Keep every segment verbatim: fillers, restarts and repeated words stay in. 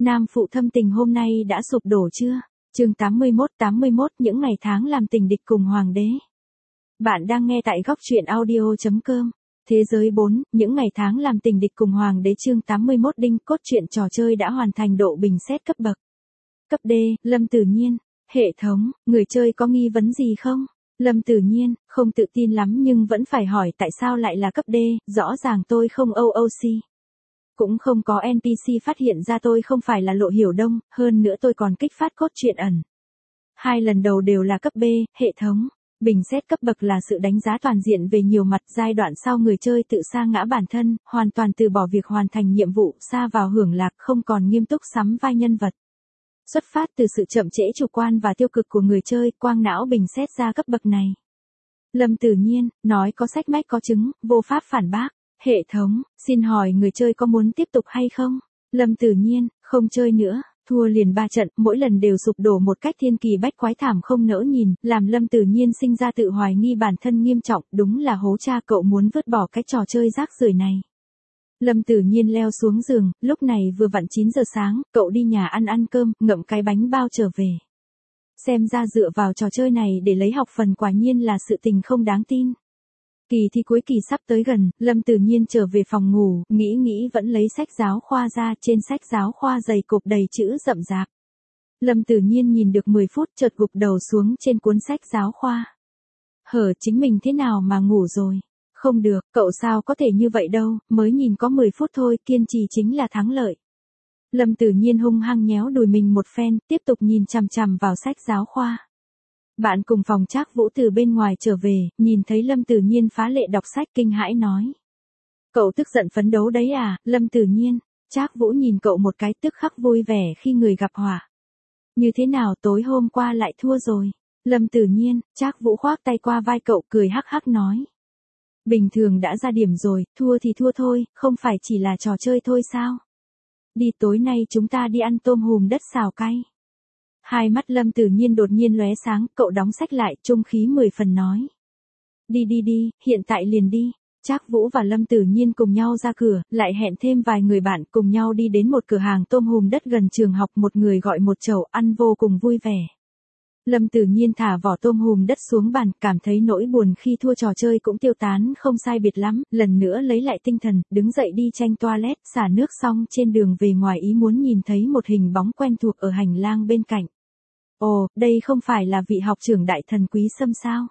Nam phụ thâm tình hôm nay đã sụp đổ chưa? Chương tám mươi mốt tám mươi mốt những ngày tháng làm tình địch cùng hoàng đế. Bạn đang nghe tại góc truyện audio chấm com. Thế giới bốn, những ngày tháng làm tình địch cùng hoàng đế chương tám mươi mốt đinh cốt truyện trò chơi đã hoàn thành độ bình xét cấp bậc. Cấp D, Lâm Tử Nhiên. Hệ thống, người chơi có nghi vấn gì không? Lâm Tử Nhiên, không tự tin lắm nhưng vẫn phải hỏi tại sao lại là cấp D, rõ ràng tôi không o o xê. Cũng không có en pê xê phát hiện ra tôi không phải là Lộ Hiểu Đông, hơn nữa tôi còn kích phát cốt truyện ẩn. Hai lần đầu đều là cấp B, hệ thống. Bình xét cấp bậc là sự đánh giá toàn diện về nhiều mặt, giai đoạn sau người chơi tự sa ngã bản thân, hoàn toàn từ bỏ việc hoàn thành nhiệm vụ, sa vào hưởng lạc, không còn nghiêm túc sắm vai nhân vật. Xuất phát từ sự chậm trễ chủ quan và tiêu cực của người chơi, quang não bình xét ra cấp bậc này. Lâm Tử Nhiên, nói có sách mách có chứng, vô pháp phản bác. Hệ thống, xin hỏi người chơi có muốn tiếp tục hay không? Lâm Tử Nhiên, không chơi nữa, thua liền ba trận, mỗi lần đều sụp đổ một cách thiên kỳ bách quái thảm không nỡ nhìn, làm Lâm Tử Nhiên sinh ra tự hoài nghi bản thân nghiêm trọng, đúng là hố cha cậu muốn vứt bỏ cái trò chơi rác rưởi này. Lâm Tử Nhiên leo xuống giường, lúc này vừa vặn chín giờ sáng, cậu đi nhà ăn ăn cơm, ngậm cái bánh bao trở về. Xem ra dựa vào trò chơi này để lấy học phần quả nhiên là sự tình không đáng tin. Kỳ thi cuối kỳ sắp tới gần, Lâm Tử Nhiên trở về phòng ngủ, nghĩ nghĩ vẫn lấy sách giáo khoa ra, trên sách giáo khoa dày cộp đầy chữ rậm rạp. Lâm Tử Nhiên nhìn được mười phút chợt gục đầu xuống trên cuốn sách giáo khoa. Hở chính mình thế nào mà ngủ rồi? Không được, cậu sao có thể như vậy đâu, mới nhìn có mười phút thôi, kiên trì chính là thắng lợi. Lâm Tử Nhiên hung hăng nhéo đùi mình một phen, tiếp tục nhìn chằm chằm vào sách giáo khoa. Bạn cùng phòng Trác Vũ từ bên ngoài trở về, nhìn thấy Lâm Tử Nhiên phá lệ đọc sách kinh hãi nói. Cậu tức giận phấn đấu đấy à, Lâm Tử Nhiên. Trác Vũ nhìn cậu một cái tức khắc vui vẻ khi người gặp họa. Như thế nào tối hôm qua lại thua rồi? Lâm Tử Nhiên, Trác Vũ khoác tay qua vai cậu cười hắc hắc nói. Bình thường đã ra điểm rồi, thua thì thua thôi, không phải chỉ là trò chơi thôi sao? Đi tối nay chúng ta đi ăn tôm hùm đất xào cay. Hai mắt Lâm Tử Nhiên đột nhiên lóe sáng, cậu đóng sách lại, trung khí mười phần nói. Đi đi đi, hiện tại liền đi. Trác Vũ và Lâm Tử Nhiên cùng nhau ra cửa, lại hẹn thêm vài người bạn cùng nhau đi đến một cửa hàng tôm hùm đất gần trường học, một người gọi một chầu ăn vô cùng vui vẻ. Lâm Tử Nhiên thả vỏ tôm hùm đất xuống bàn, cảm thấy nỗi buồn khi thua trò chơi cũng tiêu tán không sai biệt lắm, lần nữa lấy lại tinh thần, đứng dậy đi tranh toilet, xả nước xong trên đường về ngoài ý muốn nhìn thấy một hình bóng quen thuộc ở hành lang bên cạnh. Ồ, đây không phải là vị học trưởng đại thần Quý Sâm sao?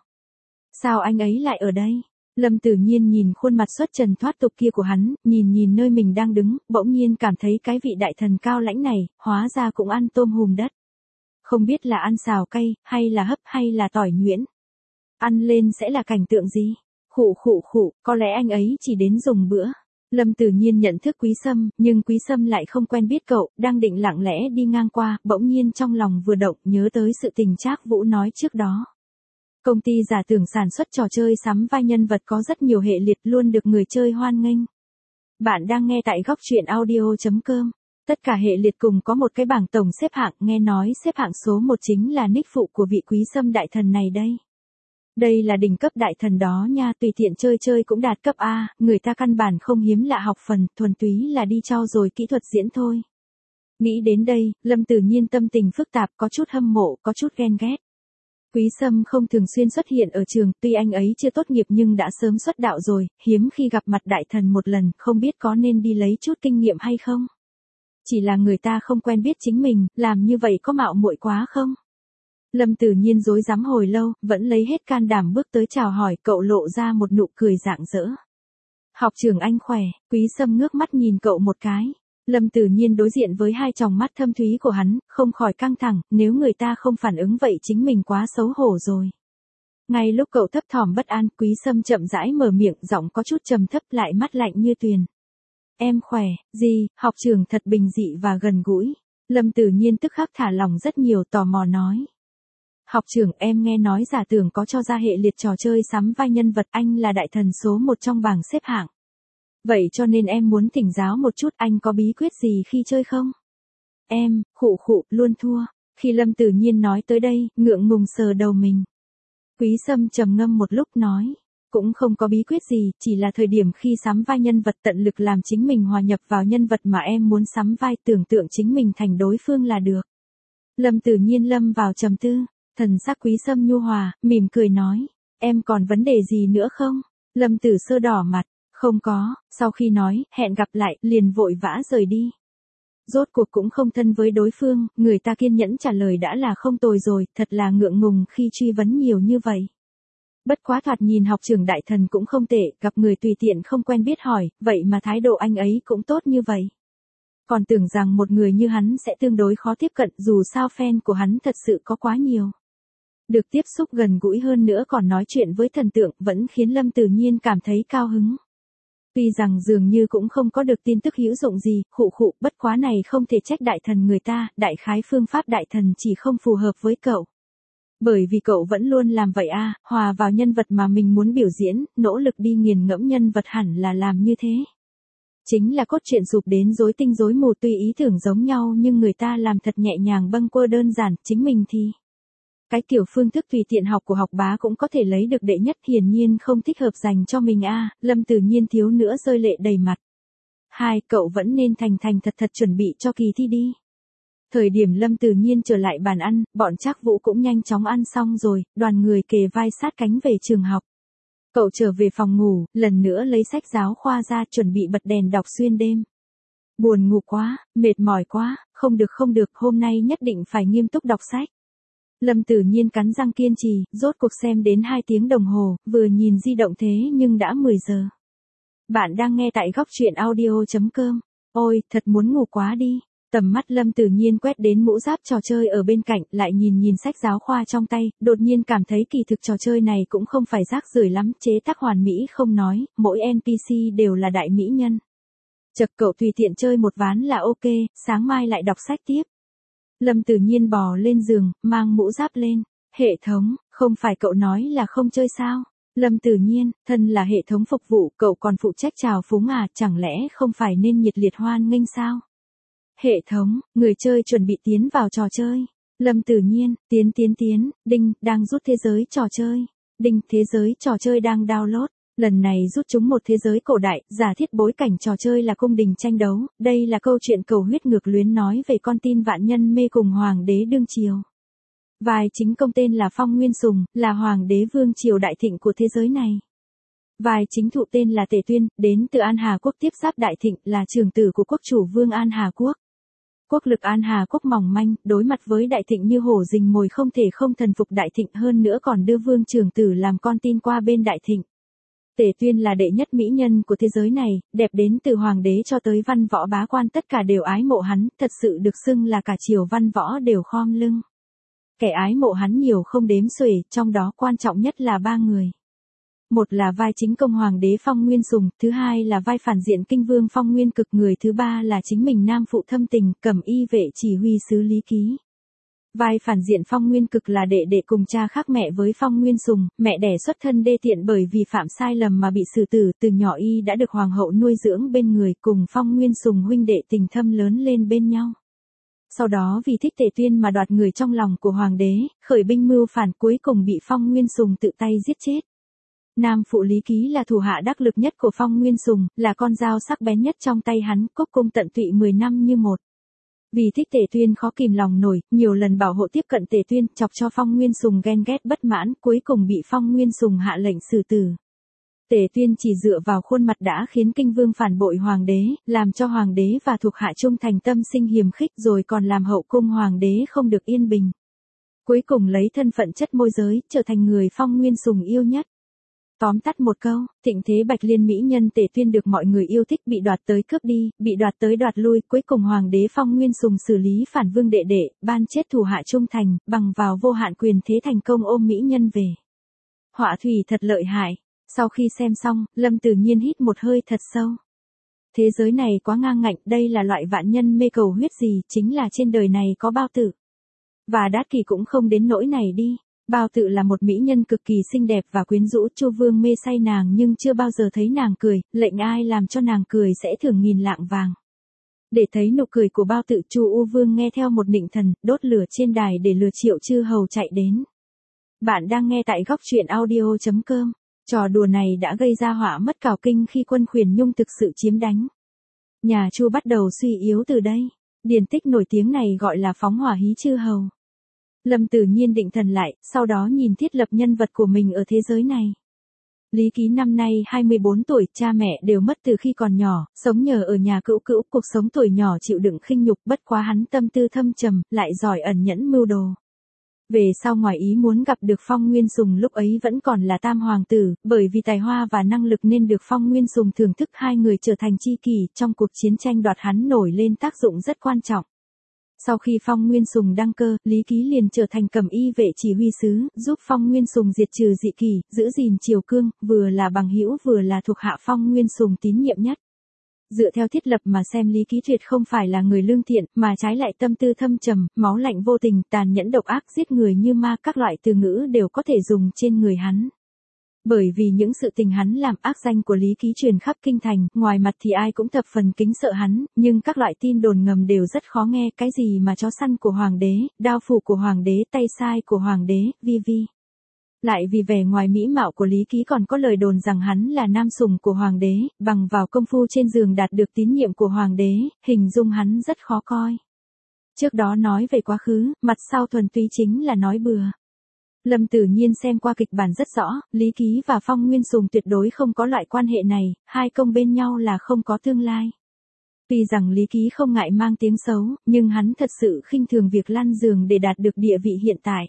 Sao anh ấy lại ở đây? Lâm Tử Nhiên nhìn khuôn mặt xuất trần thoát tục kia của hắn, nhìn nhìn nơi mình đang đứng, bỗng nhiên cảm thấy cái vị đại thần cao lãnh này, hóa ra cũng ăn tôm hùm đất. Không biết là ăn xào cay, hay là hấp hay là tỏi nhuyễn. Ăn lên sẽ là cảnh tượng gì? Khụ khụ khụ, có lẽ anh ấy chỉ đến dùng bữa. Lâm Tử Nhiên nhận thức Quý Sâm, nhưng Quý Sâm lại không quen biết cậu, đang định lặng lẽ đi ngang qua, bỗng nhiên trong lòng vừa động nhớ tới sự tình Trác Vũ nói trước đó. Công ty giả tưởng sản xuất trò chơi sắm vai nhân vật có rất nhiều hệ liệt luôn được người chơi hoan nghênh. Bạn đang nghe tại góc truyện audio chấm com. Tất cả hệ liệt cùng có một cái bảng tổng xếp hạng, nghe nói xếp hạng số một chính là nick phụ của vị Quý Sâm đại thần này đây. Đây là đỉnh cấp đại thần đó nha, tùy tiện chơi chơi cũng đạt cấp A, người ta căn bản không hiếm lạ học phần, thuần túy là đi trau dồi kỹ thuật diễn thôi. Nghĩ đến đây, Lâm Tử Nhiên tâm tình phức tạp, có chút hâm mộ, có chút ghen ghét. Quý Sâm không thường xuyên xuất hiện ở trường, tuy anh ấy chưa tốt nghiệp nhưng đã sớm xuất đạo rồi, hiếm khi gặp mặt đại thần một lần, không biết có nên đi lấy chút kinh nghiệm hay không. Chỉ là người ta không quen biết chính mình, làm như vậy có mạo muội quá không? Lâm Tử Nhiên rối rắm hồi lâu, vẫn lấy hết can đảm bước tới chào hỏi, cậu lộ ra một nụ cười rạng rỡ. Học trưởng anh khỏe, Quý Sâm ngước mắt nhìn cậu một cái. Lâm Tử Nhiên đối diện với hai tròng mắt thâm thúy của hắn, không khỏi căng thẳng, nếu người ta không phản ứng vậy chính mình quá xấu hổ rồi. Ngay lúc cậu thấp thỏm bất an, Quý Sâm chậm rãi mở miệng, giọng có chút trầm thấp lại mắt lạnh như tuyền. Em khỏe, gì, học trưởng thật bình dị và gần gũi. Lâm Tử Nhiên tức khắc thả lòng rất nhiều, tò mò nói. Học trưởng, em nghe nói giả tưởng có cho ra hệ liệt trò chơi sắm vai nhân vật, anh là đại thần số một trong bảng xếp hạng. Vậy cho nên em muốn thỉnh giáo một chút, anh có bí quyết gì khi chơi không? Em, khụ khụ, luôn thua. Khi Lâm Tử Nhiên nói tới đây, ngượng ngùng sờ đầu mình. Quý Sâm trầm ngâm một lúc nói. Cũng không có bí quyết gì, chỉ là thời điểm khi sắm vai nhân vật tận lực làm chính mình hòa nhập vào nhân vật mà em muốn sắm vai, tưởng tượng chính mình thành đối phương là được. Lâm Tử Nhiên lâm vào trầm tư, thần sắc Quý Sâm nhu hòa, mỉm cười nói, em còn vấn đề gì nữa không? Lâm Tử Sơ đỏ mặt, không có, sau khi nói, hẹn gặp lại, liền vội vã rời đi. Rốt cuộc cũng không thân với đối phương, người ta kiên nhẫn trả lời đã là không tồi rồi, thật là ngượng ngùng khi truy vấn nhiều như vậy. Bất quá thoạt nhìn học trưởng đại thần cũng không tệ, gặp người tùy tiện không quen biết hỏi, vậy mà thái độ anh ấy cũng tốt như vậy. Còn tưởng rằng một người như hắn sẽ tương đối khó tiếp cận, dù sao fan của hắn thật sự có quá nhiều. Được tiếp xúc gần gũi hơn nữa còn nói chuyện với thần tượng vẫn khiến Lâm Tử Nhiên cảm thấy cao hứng. Tuy rằng dường như cũng không có được tin tức hữu dụng gì, khụ khụ, bất quá này không thể trách đại thần người ta, đại khái phương pháp đại thần chỉ không phù hợp với cậu. Bởi vì cậu vẫn luôn làm vậy a, hòa vào nhân vật mà mình muốn biểu diễn, nỗ lực đi nghiền ngẫm nhân vật hẳn là làm như thế. Chính là cốt truyện sụp đến rối tinh rối mù, tuy ý tưởng giống nhau nhưng người ta làm thật nhẹ nhàng bâng quơ đơn giản, chính mình thì... Cái kiểu phương thức tùy tiện học của học bá cũng có thể lấy được đệ nhất, hiển nhiên không thích hợp dành cho mình a. Lâm Tử Nhiên thiếu nữa rơi lệ đầy mặt. Hai, cậu vẫn nên thành thành thật thật chuẩn bị cho kỳ thi đi. Thời điểm Lâm Tử Nhiên trở lại bàn ăn, bọn Trác Vũ cũng nhanh chóng ăn xong rồi, đoàn người kề vai sát cánh về trường học. Cậu trở về phòng ngủ, lần nữa lấy sách giáo khoa ra chuẩn bị bật đèn đọc xuyên đêm. Buồn ngủ quá, mệt mỏi quá, không được không được, hôm nay nhất định phải nghiêm túc đọc sách. Lâm Tử Nhiên cắn răng kiên trì, rốt cuộc xem đến hai tiếng đồng hồ, vừa nhìn di động thế nhưng đã mười giờ. Bạn đang nghe tại góc truyện audio chấm com. Ôi, thật muốn ngủ quá đi. Tầm mắt Lâm Tử Nhiên quét đến mũ giáp trò chơi ở bên cạnh, lại nhìn nhìn sách giáo khoa trong tay, đột nhiên cảm thấy kỳ thực trò chơi này cũng không phải rác rưởi lắm, chế tác hoàn mỹ không nói, mỗi en pê xê đều là đại mỹ nhân. Chật, cậu tùy tiện chơi một ván là ok, sáng mai lại đọc sách tiếp. Lâm Tử Nhiên bò lên giường, mang mũ giáp lên. Hệ thống, không phải cậu nói là không chơi sao? Lâm Tử Nhiên, thân là hệ thống phục vụ, cậu còn phụ trách chào phúng à, chẳng lẽ không phải nên nhiệt liệt hoan nghênh sao? Hệ thống, người chơi chuẩn bị tiến vào trò chơi. Lâm Tử Nhiên, tiến tiến tiến, đinh, đang rút thế giới trò chơi. Đinh, thế giới trò chơi đang download. Lần này rút chúng một thế giới cổ đại, giả thiết bối cảnh trò chơi là cung đình tranh đấu, đây là câu chuyện cầu huyết ngược luyến nói về con tin vạn nhân mê cùng hoàng đế đương triều. Vai chính công tên là Phong Nguyên Sùng, là hoàng đế vương triều đại thịnh của thế giới này. Vai chính thụ tên là Tề Tuyên, đến từ An Hà Quốc tiếp giáp đại thịnh, là trưởng tử của quốc chủ vương An Hà Quốc. Quốc lực An Hà Quốc mỏng manh, đối mặt với đại thịnh như hổ rình mồi không thể không thần phục đại thịnh, hơn nữa còn đưa vương trưởng tử làm con tin qua bên đại thịnh. Tề Tuyên là đệ nhất mỹ nhân của thế giới này, đẹp đến từ hoàng đế cho tới văn võ bá quan tất cả đều ái mộ hắn, thật sự được xưng là cả triều văn võ đều khom lưng. Kẻ ái mộ hắn nhiều không đếm xuể, trong đó quan trọng nhất là ba người. Một là vai chính công hoàng đế Phong Nguyên Sùng, thứ hai là vai phản diện kinh vương Phong Nguyên Cực, người thứ ba là chính mình nam phụ thâm tình, Cẩm Y vệ chỉ huy sứ Lý Ký. Vai phản diện Phong Nguyên Cực là đệ đệ cùng cha khác mẹ với Phong Nguyên Sùng, mẹ đẻ xuất thân đê tiện bởi vì phạm sai lầm mà bị xử tử, từ nhỏ y đã được hoàng hậu nuôi dưỡng bên người, cùng Phong Nguyên Sùng huynh đệ tình thâm lớn lên bên nhau. Sau đó vì thích Tề Tuyên mà đoạt người trong lòng của hoàng đế, khởi binh mưu phản, cuối cùng bị Phong Nguyên Sùng tự tay giết chết. Nam phụ Lý Ký là thủ hạ đắc lực nhất của Phong Nguyên Sùng, là con dao sắc bén nhất trong tay hắn, cốc cung tận tụy mười năm như một. Vì thích Tề Tuyên khó kìm lòng nổi, nhiều lần bảo hộ tiếp cận Tề Tuyên, chọc cho Phong Nguyên Sùng ghen ghét bất mãn, cuối cùng bị Phong Nguyên Sùng hạ lệnh xử tử. Tề Tuyên chỉ dựa vào khuôn mặt đã khiến kinh vương phản bội hoàng đế, làm cho hoàng đế và thuộc hạ trung thành tâm sinh hiềm khích, rồi còn làm hậu cung hoàng đế không được yên bình. Cuối cùng lấy thân phận chất môi giới, trở thành người Phong Nguyên Sùng yêu nhất. Tóm tắt một câu, thịnh thế Bạch Liên mỹ nhân Tề Tuyên được mọi người yêu thích bị đoạt tới cướp đi, bị đoạt tới đoạt lui, cuối cùng hoàng đế Phong Nguyên Sùng xử lý phản vương đệ đệ, ban chết thủ hạ trung thành, bằng vào vô hạn quyền thế thành công ôm mỹ nhân về. Họa thủy thật lợi hại. Sau khi xem xong, Lâm Tử Nhiên hít một hơi thật sâu. Thế giới này quá ngang ngạnh, đây là loại vạn nhân mê cầu huyết gì, chính là trên đời này có Bao Tử. Và Đát Kỷ cũng không đến nỗi này đi. Bao Tử là một mỹ nhân cực kỳ xinh đẹp và quyến rũ, Chu Vương mê say nàng nhưng chưa bao giờ thấy nàng cười, lệnh ai làm cho nàng cười sẽ thưởng nghìn lạng vàng. Để thấy nụ cười của Bao Tử, Chu U Vương nghe theo một nịnh thần, đốt lửa trên đài để lừa Triệu Chư Hầu chạy đến. Bạn đang nghe tại góc truyện audio chấm com. Trò đùa này đã gây ra họa mất cào kinh khi quân Khuyển Nhung thực sự chiếm đánh. Nhà Chu bắt đầu suy yếu từ đây. Điển tích nổi tiếng này gọi là phóng hỏa hí chư hầu. Lâm Tử Nhiên định thần lại, sau đó nhìn thiết lập nhân vật của mình ở thế giới này. Lý Ký năm nay hai mươi bốn tuổi, cha mẹ đều mất từ khi còn nhỏ, sống nhờ ở nhà cữu cữu, cuộc sống tuổi nhỏ chịu đựng khinh nhục, bất quá hắn tâm tư thâm trầm, lại giỏi ẩn nhẫn mưu đồ. Về sau ngoài ý muốn gặp được Phong Nguyên Sùng, lúc ấy vẫn còn là tam hoàng tử, bởi vì tài hoa và năng lực nên được Phong Nguyên Sùng thưởng thức, hai người trở thành tri kỷ, trong cuộc chiến tranh đoạt hắn nổi lên tác dụng rất quan trọng. Sau khi Phong Nguyên Sùng đăng cơ, Lý Ký liền trở thành Cẩm Y vệ chỉ huy sứ, giúp Phong Nguyên Sùng diệt trừ dị kỷ, giữ gìn triều cương, vừa là bằng hữu vừa là thuộc hạ Phong Nguyên Sùng tín nhiệm nhất. Dựa theo thiết lập mà xem, Lý Ký tuyệt không phải là người lương thiện, mà trái lại tâm tư thâm trầm, máu lạnh vô tình, tàn nhẫn độc ác, giết người như ma, các loại từ ngữ đều có thể dùng trên người hắn. Bởi vì những sự tình hắn làm, ác danh của Lý Ký truyền khắp kinh thành, ngoài mặt thì ai cũng thập phần kính sợ hắn, nhưng các loại tin đồn ngầm đều rất khó nghe, cái gì mà chó săn của hoàng đế, đao phủ của hoàng đế, tay sai của hoàng đế, vi vi. Lại vì vẻ ngoài mỹ mạo của Lý Ký còn có lời đồn rằng hắn là nam sủng của hoàng đế, bằng vào công phu trên giường đạt được tín nhiệm của hoàng đế, hình dung hắn rất khó coi. Trước đó nói về quá khứ, mặt sau thuần túy chính là nói bừa. Lâm Tử Nhiên xem qua kịch bản rất rõ, Lý Ký và Phong Nguyên Sùng tuyệt đối không có loại quan hệ này, hai công bên nhau là không có tương lai. Tuy rằng Lý Ký không ngại mang tiếng xấu, nhưng hắn thật sự khinh thường việc lăn giường để đạt được địa vị hiện tại.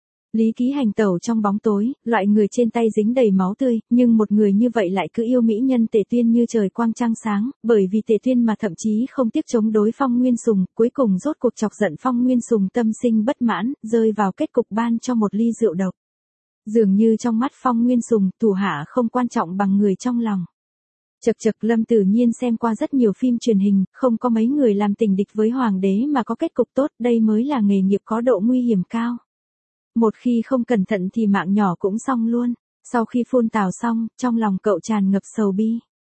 Lý Ký hành tẩu trong bóng tối, loại người trên tay dính đầy máu tươi, nhưng một người như vậy lại cứ yêu mỹ nhân Tề Tuyên như trời quang trăng sáng, bởi vì Tề Tuyên mà thậm chí không tiếc chống đối Phong Nguyên Sùng, cuối cùng rốt cuộc chọc giận Phong Nguyên Sùng, tâm sinh bất mãn, rơi vào kết cục ban cho một ly rượu độc. Dường như trong mắt Phong Nguyên Sùng, thủ hạ không quan trọng bằng người trong lòng. Chật chật, Lâm Tử Nhiên xem qua rất nhiều phim truyền hình, không có mấy người làm tình địch với hoàng đế mà có kết cục tốt, đây mới là nghề nghiệp có độ nguy hiểm cao. Một khi không cẩn thận thì mạng nhỏ cũng xong luôn. Sau khi phun tào xong, trong lòng cậu tràn ngập sầu bi.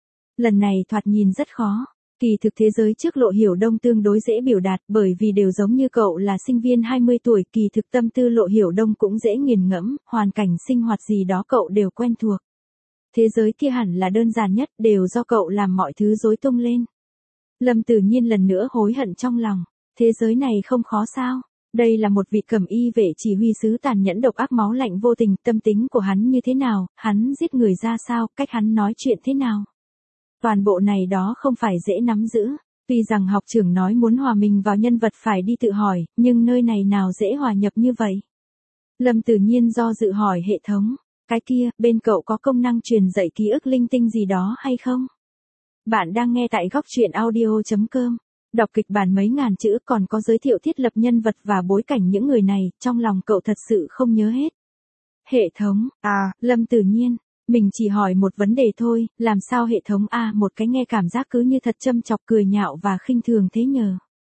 Lần này thoạt nhìn rất khó. Kỳ thực thế giới trước Lộ Hiểu Đông tương đối dễ biểu đạt, bởi vì đều giống như cậu là sinh viên hai mươi tuổi, kỳ thực tâm tư Lộ Hiểu Đông cũng dễ nghiền ngẫm, hoàn cảnh sinh hoạt gì đó cậu đều quen thuộc. Thế giới kia hẳn là đơn giản nhất, đều do cậu làm mọi thứ rối tung lên. Lâm Tử Nhiên lần nữa hối hận trong lòng. Thế giới này không khó sao? Đây là một vị Cẩm Y vệ chỉ huy sứ tàn nhẫn độc ác, máu lạnh vô tình, tâm tính của hắn như thế nào, hắn giết người ra sao, cách hắn nói chuyện thế nào. Toàn bộ này đó không phải dễ nắm giữ. Tuy rằng học trưởng nói muốn hòa mình vào nhân vật phải đi tự hỏi, nhưng nơi này nào dễ hòa nhập như vậy. Lâm Tử Nhiên do dự hỏi hệ thống, cái kia, bên cậu có công năng truyền dạy ký ức linh tinh gì đó hay không? Bạn đang nghe tại góc truyện audio chấm com. Đọc kịch bản mấy ngàn chữ, còn có giới thiệu thiết lập nhân vật và bối cảnh những người này, trong lòng cậu thật sự không nhớ hết. Hệ thống, à, Lâm Tử Nhiên, mình chỉ hỏi một vấn đề thôi, làm sao hệ thống a à, một cái nghe cảm giác cứ như thật châm chọc, cười nhạo và khinh thường thế nhờ.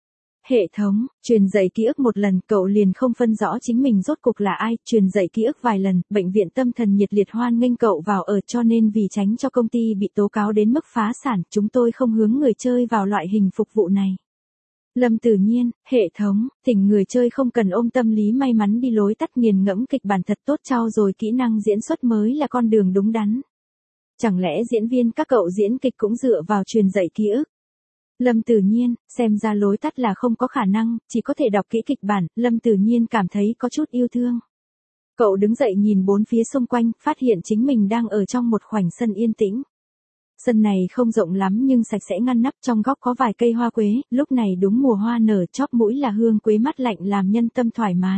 Hệ thống, truyền dạy ký ức một lần, cậu liền không phân rõ chính mình rốt cuộc là ai, truyền dạy ký ức vài lần, bệnh viện tâm thần nhiệt liệt hoan nghênh cậu vào ở, cho nên vì tránh cho công ty bị tố cáo đến mức phá sản, chúng tôi không hướng người chơi vào loại hình phục vụ này. Lâm Tử Nhiên, hệ thống, thỉnh người chơi không cần ôm tâm lý may mắn đi lối tắt, nghiền ngẫm kịch bản thật tốt, trau dồi kỹ năng diễn xuất mới là con đường đúng đắn. Chẳng lẽ diễn viên các cậu diễn kịch cũng dựa vào truyền dạy ký ức? Lâm Tử Nhiên, xem ra lối tắt là không có khả năng, chỉ có thể đọc kỹ kịch bản. Lâm Tử Nhiên cảm thấy có chút yêu thương. Cậu đứng dậy nhìn bốn phía xung quanh, phát hiện chính mình đang ở trong một khoảnh sân yên tĩnh. Sân này không rộng lắm nhưng sạch sẽ ngăn nắp, trong góc có vài cây hoa quế, lúc này đúng mùa hoa nở, chóp mũi là hương quế mát lạnh làm nhân tâm thoải mái.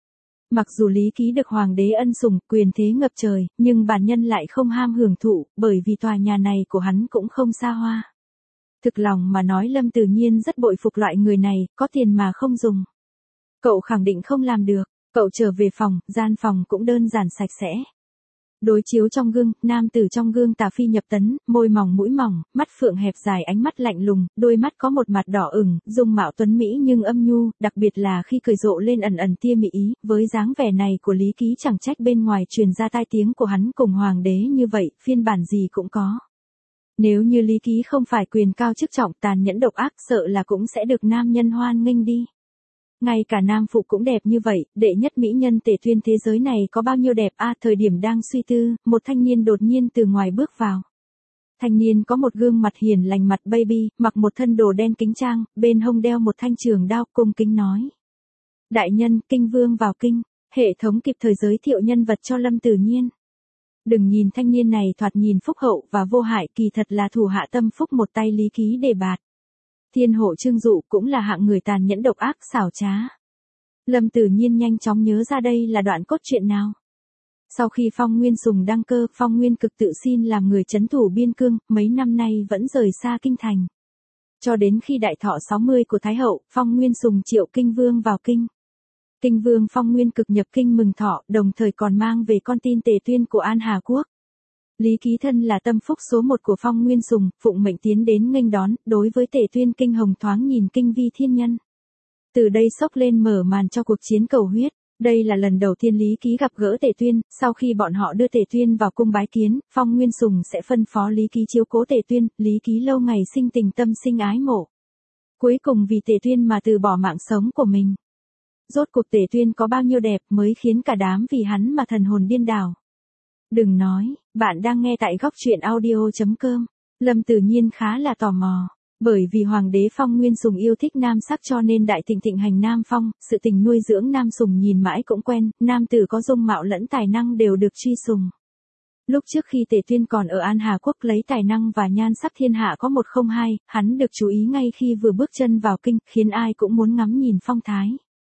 Mặc dù Lý Ký được hoàng đế ân sủng, quyền thế ngập trời, nhưng bản nhân lại không ham hưởng thụ, bởi vì tòa nhà này của hắn cũng không xa hoa. Thực lòng mà nói, Lâm Tử Nhiên rất bội phục loại người này, có tiền mà không dùng. Cậu khẳng định không làm được. Cậu trở về phòng, gian phòng cũng đơn giản sạch sẽ. Đối chiếu trong gương, nam tử trong gương tà phi nhập tấn, môi mỏng mũi mỏng, mắt phượng hẹp dài, ánh mắt lạnh lùng, đôi mắt có một mặt đỏ ửng, dung mạo tuấn mỹ nhưng âm nhu, đặc biệt là khi cười rộ lên ẩn ẩn tia mỹ ý, với dáng vẻ này của Lý Ký chẳng trách bên ngoài truyền ra tai tiếng của hắn cùng hoàng đế như vậy, phiên bản gì cũng có. Nếu như Lý Ký không phải quyền cao chức trọng, tàn nhẫn độc ác, sợ là cũng sẽ được nam nhân hoan nghênh đi. Ngay cả nam phụ cũng đẹp như vậy, đệ nhất mỹ nhân Tề Tuyên thế giới này có bao nhiêu đẹp a? Thời điểm đang suy tư, một thanh niên đột nhiên từ ngoài bước vào. Thanh niên có một gương mặt hiền lành mặt baby, mặc một thân đồ đen kính trang, bên hông đeo một thanh trường đao, cung kính nói. Đại nhân, kinh vương vào kinh, hệ thống kịp thời giới thiệu nhân vật cho Lâm Tử Nhiên. Đừng nhìn thanh niên này thoạt nhìn phúc hậu và vô hại, kỳ thật là thủ hạ tâm phúc một tay lý ký đề bạt. Thiên hộ Trương Dụ cũng là hạng người tàn nhẫn độc ác xảo trá. Lâm Tử Nhiên nhanh chóng nhớ ra đây là đoạn cốt truyện nào. Sau khi Phong Nguyên Sùng đăng cơ, Phong Nguyên Cực tự xin làm người trấn thủ biên cương, mấy năm nay vẫn rời xa kinh thành. Cho đến khi đại thọ sáu mươi của Thái hậu, Phong Nguyên Sùng triệu kinh vương vào kinh. Kinh vương Phong Nguyên Cực nhập kinh mừng thọ, đồng thời còn mang về con tin Tề Tuyên của An Hà Quốc. Lý Ký thân là tâm phúc số một của Phong Nguyên Sùng, phụng mệnh tiến đến nghênh đón, đối với Tề Tuyên kinh hồng thoáng nhìn kinh vi thiên nhân. Từ đây sốc lên mở màn cho cuộc chiến cầu huyết. Đây là lần đầu tiên Lý Ký gặp gỡ Tề Tuyên, sau khi bọn họ đưa Tề Tuyên vào cung bái kiến, Phong Nguyên Sùng sẽ phân phó Lý Ký chiếu cố Tề Tuyên, Lý Ký lâu ngày sinh tình tâm sinh ái mộ. Cuối cùng vì Tề Tuyên mà từ bỏ mạng sống của mình. Rốt cuộc Tề Tuyên có bao nhiêu đẹp mới khiến cả đám vì hắn mà thần hồn điên đảo. Đừng nói, bạn đang nghe tại góc truyện audio chấm com. Lâm Tử Nhiên khá là tò mò. Bởi vì Hoàng đế Phong Nguyên Sùng yêu thích nam sắc cho nên đại thịnh thịnh hành nam phong, sự tình nuôi dưỡng nam sùng nhìn mãi cũng quen, nam tử có dung mạo lẫn tài năng đều được truy sùng. Lúc trước khi Tề Tuyên còn ở An Hà Quốc lấy tài năng và nhan sắc thiên hạ có một không hai, hắn được chú ý ngay khi vừa bước chân vào kinh, khiến ai cũng muốn ngắm nhìn phong thái.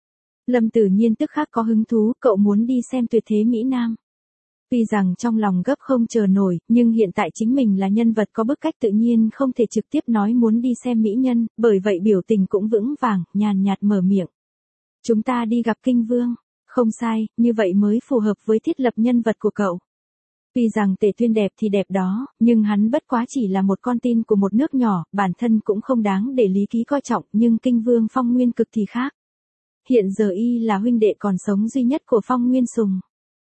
Lâm Tử Nhiên tức khắc có hứng thú, cậu muốn đi xem tuyệt thế Mỹ Nam. Tuy rằng trong lòng gấp không chờ nổi, nhưng hiện tại chính mình là nhân vật có bức cách tự nhiên không thể trực tiếp nói muốn đi xem mỹ nhân, bởi vậy biểu tình cũng vững vàng, nhàn nhạt mở miệng. Chúng ta đi gặp kinh vương. Không sai, như vậy mới phù hợp với thiết lập nhân vật của cậu. Tuy rằng Tề Tuyên đẹp thì đẹp đó, nhưng hắn bất quá chỉ là một con tin của một nước nhỏ, bản thân cũng không đáng để Lý Ký coi trọng, nhưng kinh vương Phong Nguyên Cực thì khác. Hiện giờ y là huynh đệ còn sống duy nhất của Phong Nguyên Sùng.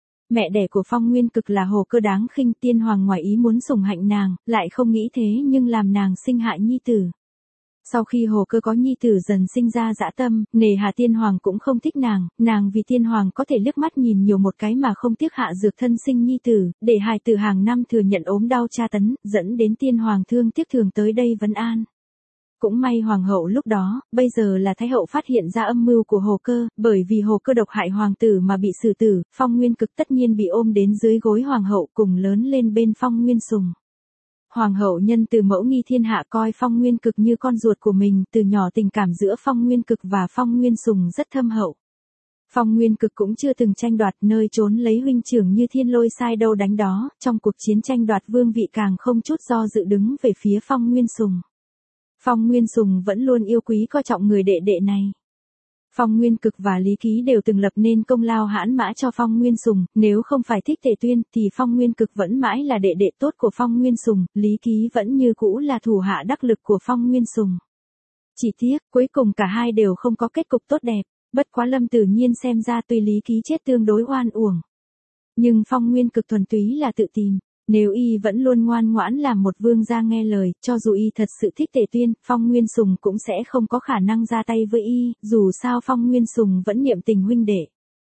Mẹ đẻ của Phong Nguyên Cực là Hồ Cơ đáng khinh, tiên hoàng ngoài ý muốn sủng hạnh nàng, lại không nghĩ thế nhưng làm nàng sinh hại nhi tử. Sau khi Hồ Cơ có nhi tử dần sinh ra dã tâm, nề hà tiên hoàng cũng không thích nàng, nàng vì tiên hoàng có thể liếc mắt nhìn nhiều một cái mà không tiếc hạ dược thân sinh nhi tử, để hài tử hàng năm thừa nhận ốm đau tra tấn, dẫn đến tiên hoàng thương tiếc thường tới đây vấn an. Cũng may hoàng hậu lúc đó, bây giờ là thái hậu phát hiện ra âm mưu của Hồ Cơ, bởi vì Hồ Cơ độc hại hoàng tử mà bị xử tử, Phong Nguyên Cực tất nhiên bị ôm đến dưới gối hoàng hậu cùng lớn lên bên Phong Nguyên Sùng. Hoàng hậu nhân từ mẫu nghi thiên hạ coi Phong Nguyên Cực như con ruột của mình, từ nhỏ tình cảm giữa Phong Nguyên Cực và Phong Nguyên Sùng rất thâm hậu. Phong Nguyên Cực cũng chưa từng tranh đoạt nơi trốn lấy huynh trưởng như thiên lôi sai đâu đánh đó, trong cuộc chiến tranh đoạt vương vị càng không chút do dự đứng về phía Phong Nguyên Sùng. Phong Nguyên Sùng vẫn luôn yêu quý coi trọng người đệ đệ này. Phong Nguyên Cực và Lý Ký đều từng lập nên công lao hãn mã cho Phong Nguyên Sùng, nếu không phải thích Tề Tuyên thì Phong Nguyên Cực vẫn mãi là đệ đệ tốt của Phong Nguyên Sùng, Lý Ký vẫn như cũ là thủ hạ đắc lực của Phong Nguyên Sùng. Chỉ tiếc, cuối cùng cả hai đều không có kết cục tốt đẹp, bất quá Lâm Tử Nhiên xem ra tuy Lý Ký chết tương đối oan uổng. Nhưng Phong Nguyên Cực thuần túy là tự tìm. Nếu y vẫn luôn ngoan ngoãn làm một vương gia nghe lời, cho dù y thật sự thích Tề Tuyên, Phong Nguyên Sùng cũng sẽ không có khả năng ra tay với y, dù sao Phong Nguyên Sùng vẫn niệm tình huynh đệ.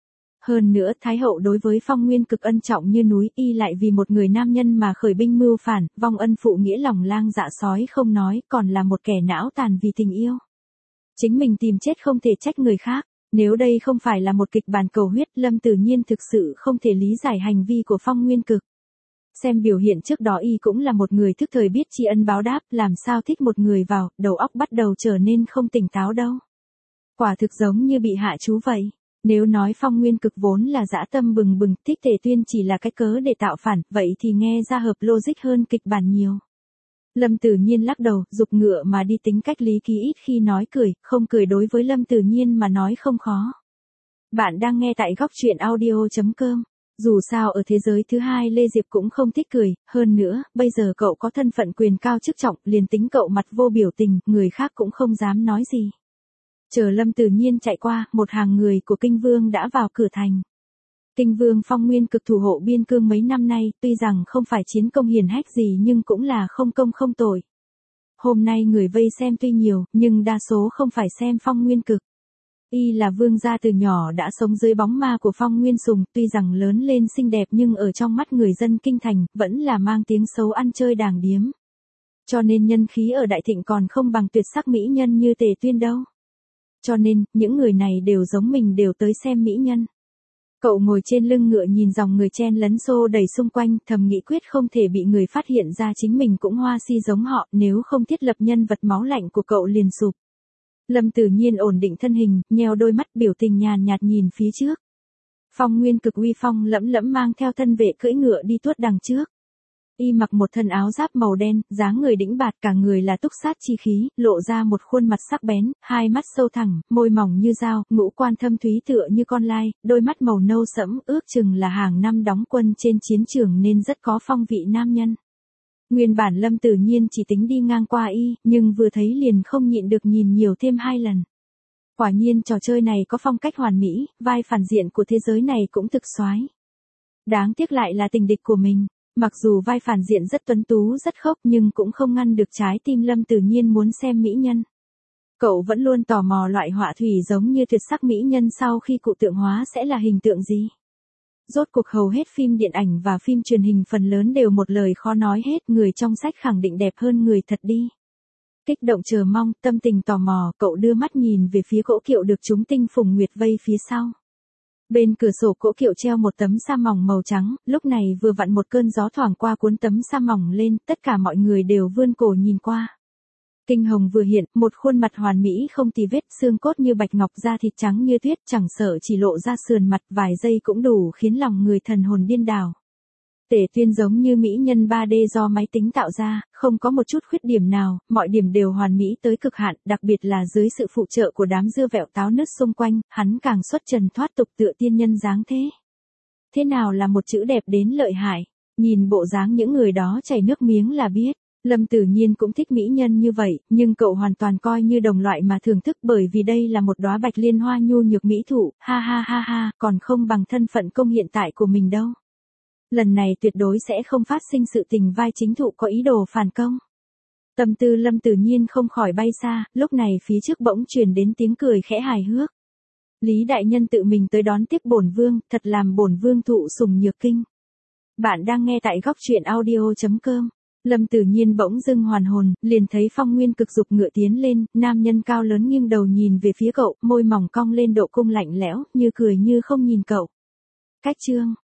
Hơn nữa, Thái hậu đối với Phong Nguyên Cực ân trọng như núi, y lại vì một người nam nhân mà khởi binh mưu phản, vong ân phụ nghĩa lòng lang dạ sói không nói, còn là một kẻ não tàn vì tình yêu. Chính mình tìm chết không thể trách người khác. Nếu đây không phải là một kịch bản cầu huyết, Lâm Tử Nhiên thực sự không thể lý giải hành vi của Phong Nguyên Cực. Xem biểu hiện trước đó y cũng là một người thức thời biết tri ân báo đáp, làm sao thích một người vào, đầu óc bắt đầu trở nên không tỉnh táo đâu. Quả thực giống như bị hạ chú vậy. Nếu nói Phong Nguyên Cực vốn là dã tâm bừng bừng, thích Tề Tuyên chỉ là cái cớ để tạo phản, vậy thì nghe ra hợp logic hơn kịch bản nhiều. Lâm Tử Nhiên lắc đầu, giục ngựa mà đi, tính cách Lý Ký ít khi nói cười, không cười đối với Lâm Tử Nhiên mà nói không khó. Bạn đang nghe tại góc truyện audio chấm com. Dù sao ở thế giới thứ hai Lê Diệp cũng không thích cười, hơn nữa, bây giờ cậu có thân phận quyền cao chức trọng, liền tính cậu mặt vô biểu tình, người khác cũng không dám nói gì. Chờ Lâm Tử Nhiên chạy qua, một hàng người của Kinh Vương đã vào cửa thành. Kinh Vương Phong Nguyên Cực thủ hộ biên cương mấy năm nay, tuy rằng không phải chiến công hiển hách gì nhưng cũng là không công không tội. Hôm nay người vây xem tuy nhiều, nhưng đa số không phải xem Phong Nguyên Cực. Y là vương gia từ nhỏ đã sống dưới bóng ma của Phong Nguyên Sùng, tuy rằng lớn lên xinh đẹp nhưng ở trong mắt người dân kinh thành, vẫn là mang tiếng xấu ăn chơi đàng điếm. Cho nên nhân khí ở Đại Thịnh còn không bằng tuyệt sắc mỹ nhân như Tề Tuyên đâu. Cho nên, những người này đều giống mình đều tới xem mỹ nhân. Cậu ngồi trên lưng ngựa nhìn dòng người chen lấn xô đầy xung quanh, thầm nghĩ quyết không thể bị người phát hiện ra chính mình cũng hoa si giống họ, nếu không thiết lập nhân vật máu lạnh của cậu liền sụp. Lâm Tử Nhiên ổn định thân hình, nheo đôi mắt biểu tình nhàn nhạt nhìn phía trước. Phong Nguyên Cực uy phong lẫm lẫm mang theo thân vệ cưỡi ngựa đi tuốt đằng trước. Y mặc một thân áo giáp màu đen, dáng người đĩnh bạt, cả người là túc sát chi khí, lộ ra một khuôn mặt sắc bén, hai mắt sâu thẳng, môi mỏng như dao, ngũ quan thâm thúy tựa như con lai, đôi mắt màu nâu sẫm, ước chừng là hàng năm đóng quân trên chiến trường nên rất có phong vị nam nhân. Nguyên bản Lâm Tử Nhiên chỉ tính đi ngang qua y, nhưng vừa thấy liền không nhịn được nhìn nhiều thêm hai lần. Quả nhiên trò chơi này có phong cách hoàn mỹ, vai phản diện của thế giới này cũng thực soái. Đáng tiếc lại là tình địch của mình. Mặc dù vai phản diện rất tuấn tú rất khốc nhưng cũng không ngăn được trái tim Lâm Tử Nhiên muốn xem mỹ nhân. Cậu vẫn luôn tò mò loại họa thủy giống như tuyệt sắc mỹ nhân sau khi cụ tượng hóa sẽ là hình tượng gì. Rốt cuộc hầu hết phim điện ảnh và phim truyền hình phần lớn đều một lời khó nói hết, người trong sách khẳng định đẹp hơn người thật đi. Kích động chờ mong, tâm tình tò mò, cậu đưa mắt nhìn về phía cỗ kiệu được chúng tinh phùng nguyệt vây phía sau. Bên cửa sổ cỗ kiệu treo một tấm sa mỏng màu trắng, lúc này vừa vặn một cơn gió thoảng qua cuốn tấm sa mỏng lên, tất cả mọi người đều vươn cổ nhìn qua. Kinh hồng vừa hiện, một khuôn mặt hoàn mỹ không tì vết, xương cốt như bạch ngọc, da thịt trắng như tuyết, chẳng sợ chỉ lộ ra sườn mặt vài giây cũng đủ khiến lòng người thần hồn điên đảo. Tề Tuyên giống như mỹ nhân ba D do máy tính tạo ra, không có một chút khuyết điểm nào, mọi điểm đều hoàn mỹ tới cực hạn, đặc biệt là dưới sự phụ trợ của đám dưa vẹo táo nứt xung quanh, hắn càng xuất trần thoát tục tựa tiên nhân dáng thế. Thế nào là một chữ đẹp đến lợi hại, nhìn bộ dáng những người đó chảy nước miếng là biết. Lâm Tử Nhiên cũng thích mỹ nhân như vậy, nhưng cậu hoàn toàn coi như đồng loại mà thưởng thức bởi vì đây là một đóa bạch liên hoa nhu nhược mỹ thụ, ha ha ha ha, còn không bằng thân phận công hiện tại của mình đâu. Lần này tuyệt đối sẽ không phát sinh sự tình vai chính thụ có ý đồ phản công. Tâm tư Lâm Tử Nhiên không khỏi bay xa, lúc này phía trước bỗng truyền đến tiếng cười khẽ hài hước. Lý đại nhân tự mình tới đón tiếp bổn vương, thật làm bổn vương thụ sùng nhược kinh. Bạn đang nghe tại góc truyện audio chấm com. Lâm Tử Nhiên bỗng dưng hoàn hồn, liền thấy Phong Nguyên Cực dục ngựa tiến lên, nam nhân cao lớn nghiêng đầu nhìn về phía cậu, môi mỏng cong lên độ cung lạnh lẽo, như cười như không nhìn cậu. Cách chương